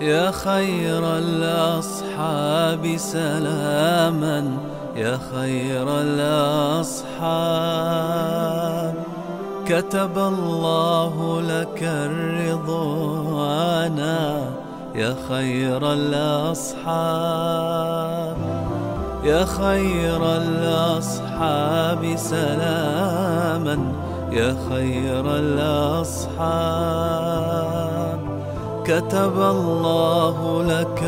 يا خير الأصحاب سلاما، يا خير الأصحاب، كتب الله لك الرضوانا، يا خير الأصحاب. يا خير الأصحاب سلاما، يا خير الأصحاب، كتب الله لك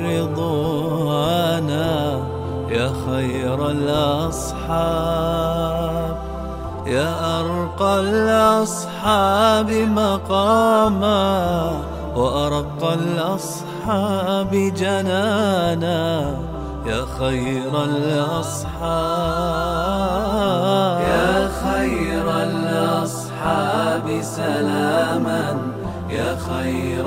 الرضوانا، يا خير الأصحاب. يا أرقى الأصحاب مقاما، وأرقى الأصحاب جنانا، يا خير الأصحاب. يا خير الأصحاب سلاما، يا خير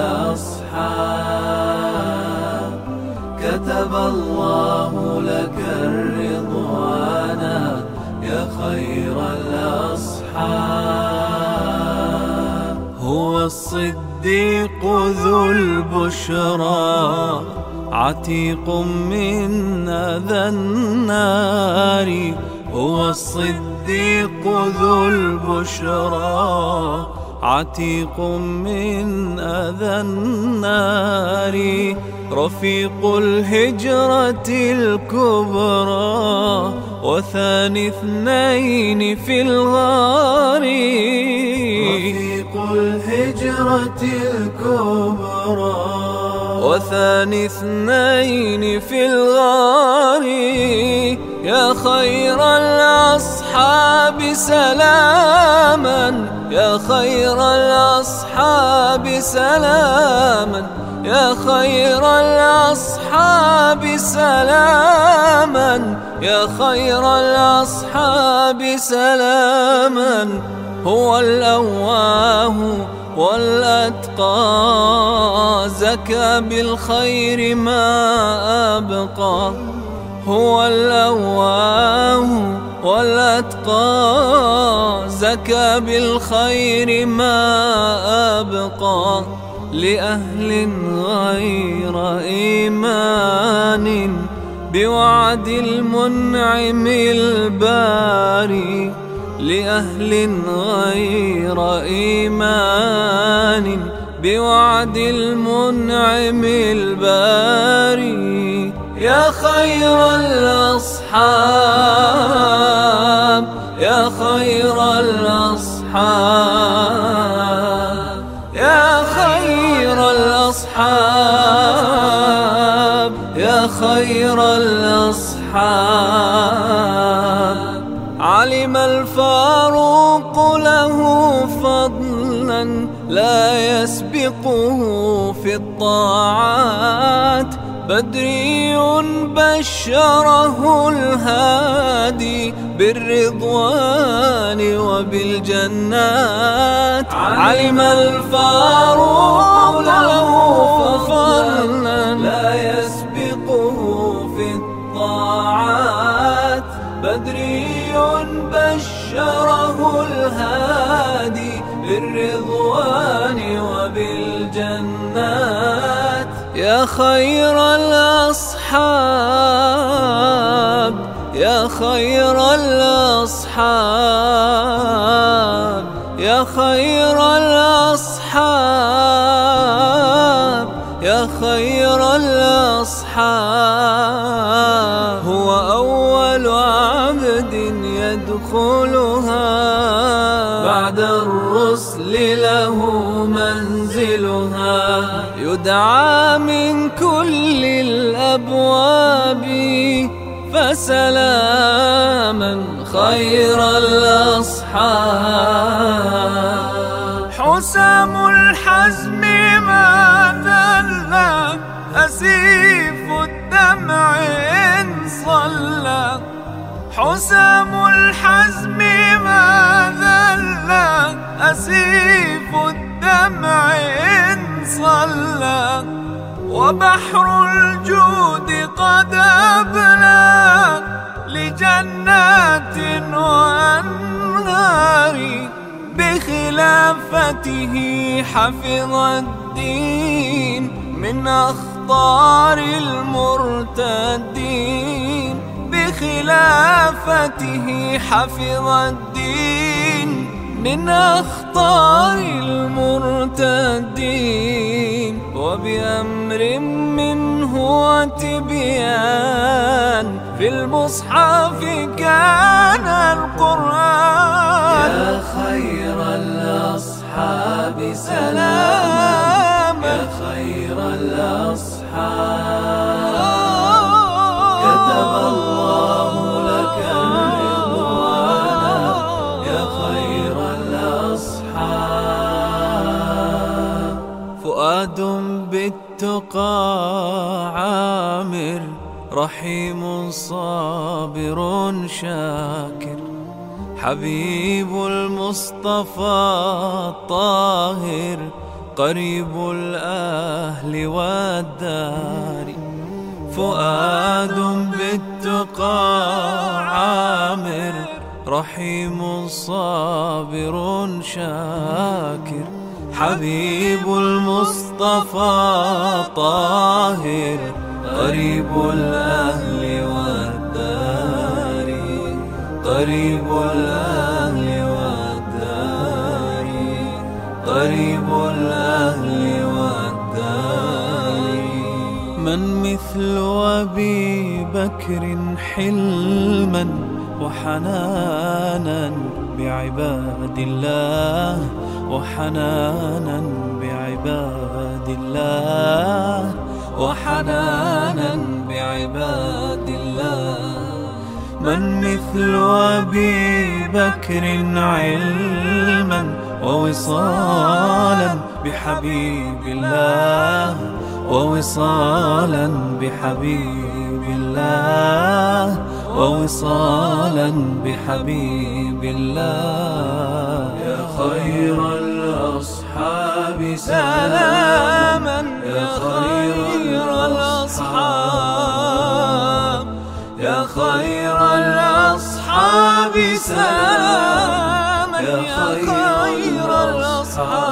الأصحاب، كتب الله لك الرضوانا، يا خير الأصحاب. هو الصديق ذو البشرى، عتيق من أذى النار. هو الصديق ذو البشرى، عتيق من أذى النار. رفيق الهجرة الكبرى، وثاني اثنين في الغار. رفيق الهجرة الكبرى، وثاني اثنين في الغار. يا خير الأصحاب سلاما، يا خير الأصحاب سلاما، يا خير الأصحاب سلاما، يا خير الأصحاب سلاما. هو الأواه والأتقى، زكى بالخير ما أبقى. هو الأواه والأتقى، زكى بالخير ما أبقى. لأهل غير إيمان بوعد المنعم الباري، لأهل غير إيمان بوعد المنعم الباري. يا خير الأصحاب، يا خير الأصحاب، يا خير الأصحاب، يا خير الأصحاب. علم الفاروق له فضلا لا يسبقه في الطاعات. بدري بشره الهادي بالرضوان وبالجنات. علم الفاروق له فضلا لا يسبقه في الطاعات. بدري بشره الهادي بالرضوان وبالجنات. يا خير الأصحاب، يا خير الأصحاب، يا خير الأصحاب، يا خير الأصحاب. هو أول عبد يدخلها، بعد الرسل له منزلها. يدعى من كل الأبواب، فسلاما خير الأصحاب. حسام الحزم ما ذل، أسيف الدمع إن صلى. حسام الحزم ما ذل، أسيف الدمع إن صلى. وبحر الجود قد أبلى، لجنات وأنهار. بخلافته حفظ الدين من أخطار المرتدين، بخلافته حفظ الدين. من أخطار المرتدين، وبأمر منه وتبيان، في المصحف كان القرآن. يا خير الأصحاب سلاما، يا خير الأصحاب، كتب الله لك الرضوان، يا خير الأصحاب. فؤاد بالتقى عامر، رحيم صابر شاكر، حبيب المصطفى الطاهر، قريب الأهل والدار. فؤاد بالتقى عامر، رحيم صابر شاكر، حبيب المصطفى طاهر، قريب الأهل والدار. قريب الأهل والدار، قريب الأهل والدار. من مثل أبي بكر حلما وحنانا بعباد الله، وحنانا بعباد الله، وحنانا بعباد الله. من مثل أبي بكر علما ووصالا بحبيب الله، ووصالا بحبيب الله، ووصالا بحبيب الله. يا خير الأصحاب سلاما، يا خير الأصحاب، يا خير الأصحاب سلاما، يا خير الأصحاب.